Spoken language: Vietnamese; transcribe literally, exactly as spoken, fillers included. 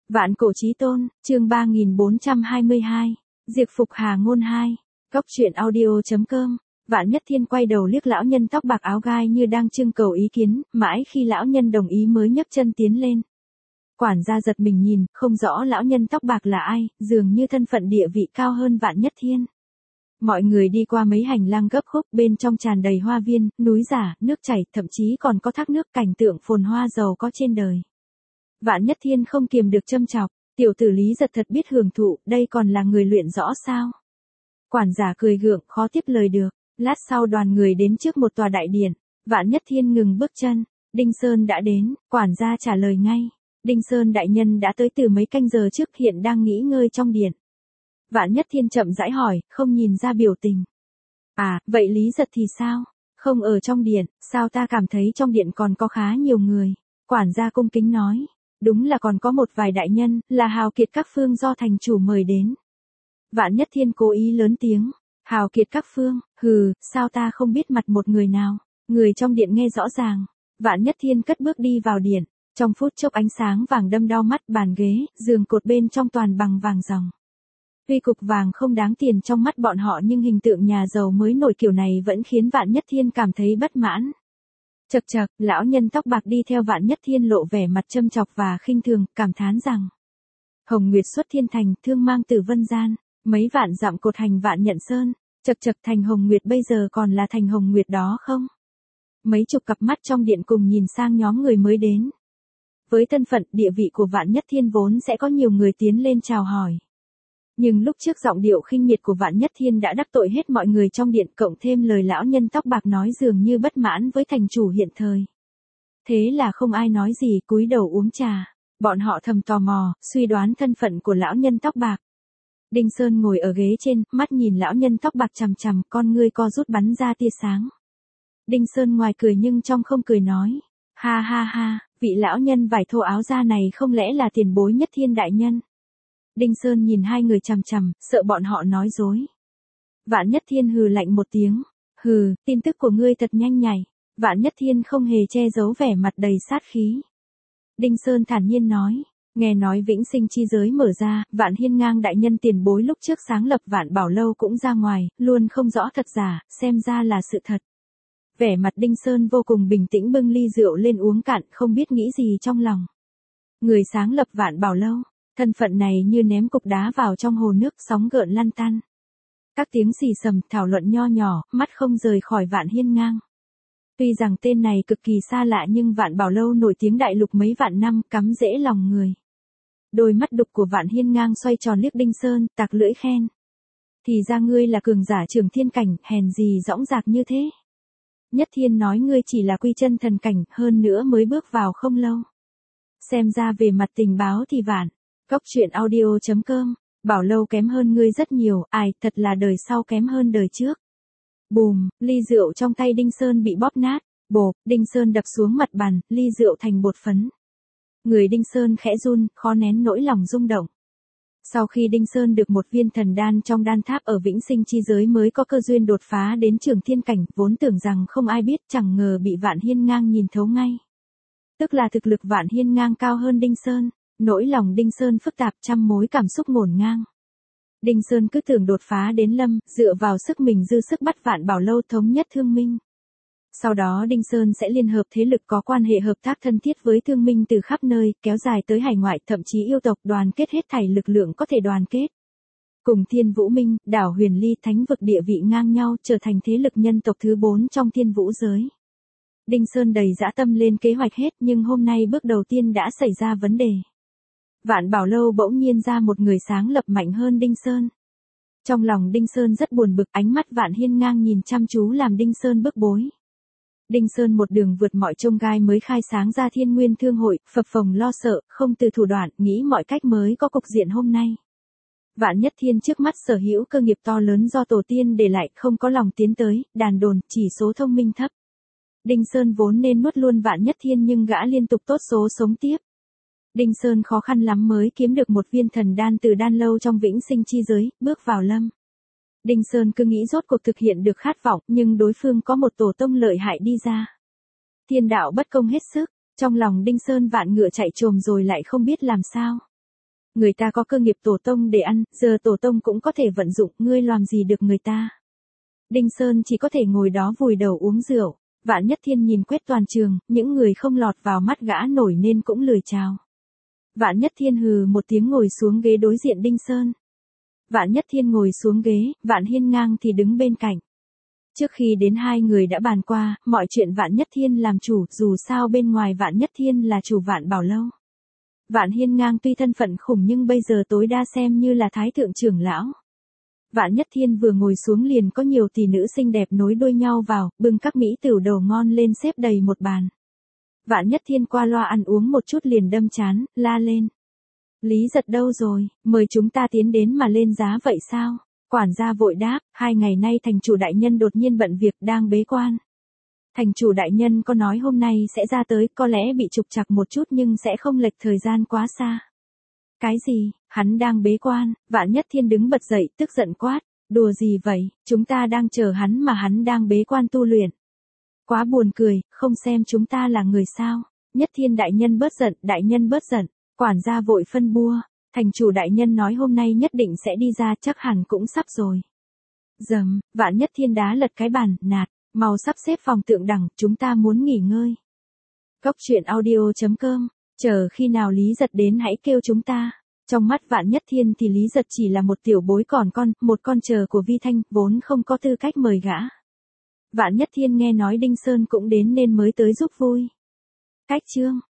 Vạn cổ chí tôn, chương ba nghìn bốn trăm hai mươi hai, Diệt phục Hà Ngôn hai, Cốc truyện audio chấm com. Vạn Nhất Thiên quay đầu liếc lão nhân tóc bạc áo gai như đang trưng cầu ý kiến, mãi khi lão nhân đồng ý mới nhấc chân tiến lên. Quản gia giật mình nhìn, không rõ lão nhân tóc bạc là ai, dường như thân phận địa vị cao hơn Vạn Nhất Thiên. Mọi người đi qua mấy hành lang gấp khúc, bên trong tràn đầy hoa viên, núi giả, nước chảy, thậm chí còn có thác nước, cảnh tượng phồn hoa giàu có trên đời. Vạn Nhất Thiên không kiềm được châm chọc, tiểu tử Lý Giật thật biết hưởng thụ, đây còn là người luyện rõ sao? Quản giả cười gượng, khó tiếp lời được. Lát sau đoàn người đến trước một tòa đại điện, Vạn Nhất Thiên ngừng bước chân. Đinh Sơn đã đến, quản gia trả lời ngay. Đinh Sơn đại nhân đã tới từ mấy canh giờ trước, hiện đang nghỉ ngơi trong điện. Vạn Nhất Thiên chậm rãi hỏi, không nhìn ra biểu tình. À, vậy Lý Giật thì sao? Không ở trong điện, sao ta cảm thấy trong điện còn có khá nhiều người? Quản gia cung kính nói. Đúng là còn có một vài đại nhân, là hào kiệt các phương do thành chủ mời đến. Vạn Nhất Thiên cố ý lớn tiếng. Hào kiệt các phương, hừ, sao ta không biết mặt một người nào? Người trong điện nghe rõ ràng. Vạn Nhất Thiên cất bước đi vào điện. Trong phút chốc ánh sáng vàng đâm đau mắt, bàn ghế, giường cột bên trong toàn bằng vàng ròng. Tuy cục vàng không đáng tiền trong mắt bọn họ nhưng hình tượng nhà giàu mới nổi kiểu này vẫn khiến Vạn Nhất Thiên cảm thấy bất mãn. Chậc chậc, lão nhân tóc bạc đi theo Vạn Nhất Thiên lộ vẻ mặt châm chọc và khinh thường, cảm thán rằng: Hồng Nguyệt xuất thiên thành, thương mang từ vân gian, mấy vạn dặm cột hành vạn nhận sơn, chậc chậc thành Hồng Nguyệt bây giờ còn là thành Hồng Nguyệt đó không? Mấy chục cặp mắt trong điện cùng nhìn sang nhóm người mới đến. Với thân phận, địa vị của Vạn Nhất Thiên vốn sẽ có nhiều người tiến lên chào hỏi. Nhưng lúc trước giọng điệu khinh miệt của Vạn Nhất Thiên đã đắc tội hết mọi người trong điện, cộng thêm lời lão nhân tóc bạc nói dường như bất mãn với thành chủ hiện thời. Thế là không ai nói gì, cúi đầu uống trà. Bọn họ thầm tò mò, suy đoán thân phận của lão nhân tóc bạc. Đinh Sơn ngồi ở ghế trên, mắt nhìn lão nhân tóc bạc chằm chằm, con ngươi co rút bắn ra tia sáng. Đinh Sơn ngoài cười nhưng trong không cười nói. Ha ha ha, vị lão nhân vải thô áo da này không lẽ là tiền bối Nhất Thiên đại nhân? Đinh Sơn nhìn hai người chằm chằm, sợ bọn họ nói dối. Vạn Nhất Thiên hừ lạnh một tiếng. Hừ, tin tức của ngươi thật nhanh nhạy. Vạn Nhất Thiên không hề che giấu vẻ mặt đầy sát khí. Đinh Sơn thản nhiên nói. Nghe nói vĩnh sinh chi giới mở ra, Vạn Hiên Ngang đại nhân tiền bối lúc trước sáng lập Vạn Bảo Lâu cũng ra ngoài, luôn không rõ thật giả, xem ra là sự thật. Vẻ mặt Đinh Sơn vô cùng bình tĩnh bưng ly rượu lên uống cạn, không biết nghĩ gì trong lòng. Người sáng lập Vạn Bảo Lâu, thân phận này như ném cục đá vào trong hồ nước, sóng gợn lăn tăn. Các tiếng xì xầm, thảo luận nho nhỏ, mắt không rời khỏi Vạn Hiên Ngang. Tuy rằng tên này cực kỳ xa lạ nhưng Vạn Bảo Lâu nổi tiếng đại lục mấy vạn năm, cắm rễ lòng người. Đôi mắt đục của Vạn Hiên Ngang xoay tròn liếc Đinh Sơn, tạc lưỡi khen. Thì ra ngươi là cường giả trường thiên cảnh, hèn gì dõng dạc như thế. Nhất Thiên nói ngươi chỉ là quy chân thần cảnh, hơn nữa mới bước vào không lâu. Xem ra về mặt tình báo thì Vạn, Cốc truyện audio chấm com, Bảo Lâu kém hơn ngươi rất nhiều, ai, thật là đời sau kém hơn đời trước. Bùm, ly rượu trong tay Đinh Sơn bị bóp nát, bộp, Đinh Sơn đập xuống mặt bàn, ly rượu thành bột phấn. Người Đinh Sơn khẽ run, khó nén nỗi lòng rung động. Sau khi Đinh Sơn được một viên thần đan trong đan tháp ở vĩnh sinh chi giới mới có cơ duyên đột phá đến trường thiên cảnh, vốn tưởng rằng không ai biết, chẳng ngờ bị Vạn Hiên Ngang nhìn thấu ngay. Tức là thực lực Vạn Hiên Ngang cao hơn Đinh Sơn, nỗi lòng Đinh Sơn phức tạp, trăm mối cảm xúc ngổn ngang. Đinh Sơn cứ tưởng đột phá đến lâm, dựa vào sức mình dư sức bắt Vạn Bảo Lâu thống nhất Thương Minh. Sau đó Đinh Sơn sẽ liên hợp thế lực có quan hệ hợp tác thân thiết với Thương Minh từ khắp nơi, kéo dài tới hải ngoại, thậm chí yêu tộc, đoàn kết hết thảy lực lượng có thể đoàn kết. Cùng Thiên Vũ Minh, đảo Huyền Ly thánh vực địa vị ngang nhau, trở thành thế lực nhân tộc thứ bốn trong Thiên Vũ giới. Đinh Sơn đầy dã tâm lên kế hoạch hết nhưng hôm nay bước đầu tiên đã xảy ra vấn đề. Vạn Bảo Lâu bỗng nhiên ra một người sáng lập mạnh hơn Đinh Sơn. Trong lòng Đinh Sơn rất buồn bực, ánh mắt Vạn Hiên Ngang nhìn chăm chú làm Đinh Sơn bức bối. Đinh Sơn một đường vượt mọi chông gai mới khai sáng ra Thiên Nguyên Thương Hội, phập phồng lo sợ, không từ thủ đoạn, nghĩ mọi cách mới có cục diện hôm nay. Vạn Nhất Thiên trước mắt sở hữu cơ nghiệp to lớn do tổ tiên để lại, không có lòng tiến tới, đàn đồn, chỉ số thông minh thấp. Đinh Sơn vốn nên nuốt luôn Vạn Nhất Thiên nhưng gã liên tục tốt số sống tiếp. Đinh Sơn khó khăn lắm mới kiếm được một viên thần đan từ đan lâu trong vĩnh sinh chi giới, bước vào lâm. Đinh Sơn cứ nghĩ rốt cuộc thực hiện được khát vọng, nhưng đối phương có một tổ tông lợi hại đi ra. Thiên đạo bất công hết sức, trong lòng Đinh Sơn vạn ngựa chạy trồm rồi lại không biết làm sao. Người ta có cơ nghiệp tổ tông để ăn, giờ tổ tông cũng có thể vận dụng, ngươi làm gì được người ta. Đinh Sơn chỉ có thể ngồi đó vùi đầu uống rượu. Vạn Nhất Thiên nhìn quét toàn trường, những người không lọt vào mắt gã nổi nên cũng lười chào. Vạn Nhất Thiên hừ một tiếng ngồi xuống ghế đối diện Đinh Sơn. Vạn Nhất Thiên ngồi xuống ghế, Vạn Hiên Ngang thì đứng bên cạnh. Trước khi đến hai người đã bàn qua, mọi chuyện Vạn Nhất Thiên làm chủ, dù sao bên ngoài Vạn Nhất Thiên là chủ Vạn Bảo Lâu. Vạn Hiên Ngang tuy thân phận khủng nhưng bây giờ tối đa xem như là thái thượng trưởng lão. Vạn Nhất Thiên vừa ngồi xuống liền có nhiều tỷ nữ xinh đẹp nối đuôi nhau vào, bưng các mỹ tửu đồ ngon lên xếp đầy một bàn. Vạn Nhất Thiên qua loa ăn uống một chút liền đâm chán, la lên. Lý Giật đâu rồi, mời chúng ta tiến đến mà lên giá vậy sao? Quản gia vội đáp, hai ngày nay thành chủ đại nhân đột nhiên bận việc đang bế quan. Thành chủ đại nhân có nói hôm nay sẽ ra tới, có lẽ bị trục trặc một chút nhưng sẽ không lệch thời gian quá xa. Cái gì, hắn đang bế quan, Vạn Nhất Thiên đứng bật dậy tức giận quát, đùa gì vậy, chúng ta đang chờ hắn mà hắn đang bế quan tu luyện. Quá buồn cười, không xem chúng ta là người sao, Nhất Thiên đại nhân bớt giận, đại nhân bớt giận, quản gia vội phân bua, thành chủ đại nhân nói hôm nay nhất định sẽ đi ra chắc hẳn cũng sắp rồi. Dầm, Vạn Nhất Thiên đá lật cái bàn, nạt, mau sắp xếp phòng tượng đẳng, chúng ta muốn nghỉ ngơi. Cốc truyện audio chấm com, chờ khi nào Lý Giật đến hãy kêu chúng ta. Trong mắt Vạn Nhất Thiên thì Lý Giật chỉ là một tiểu bối còn con, một con chờ của Vi Thanh, vốn không có tư cách mời gã. Vạn Nhất Thiên nghe nói Đinh Sơn cũng đến nên mới tới giúp vui. Cách chương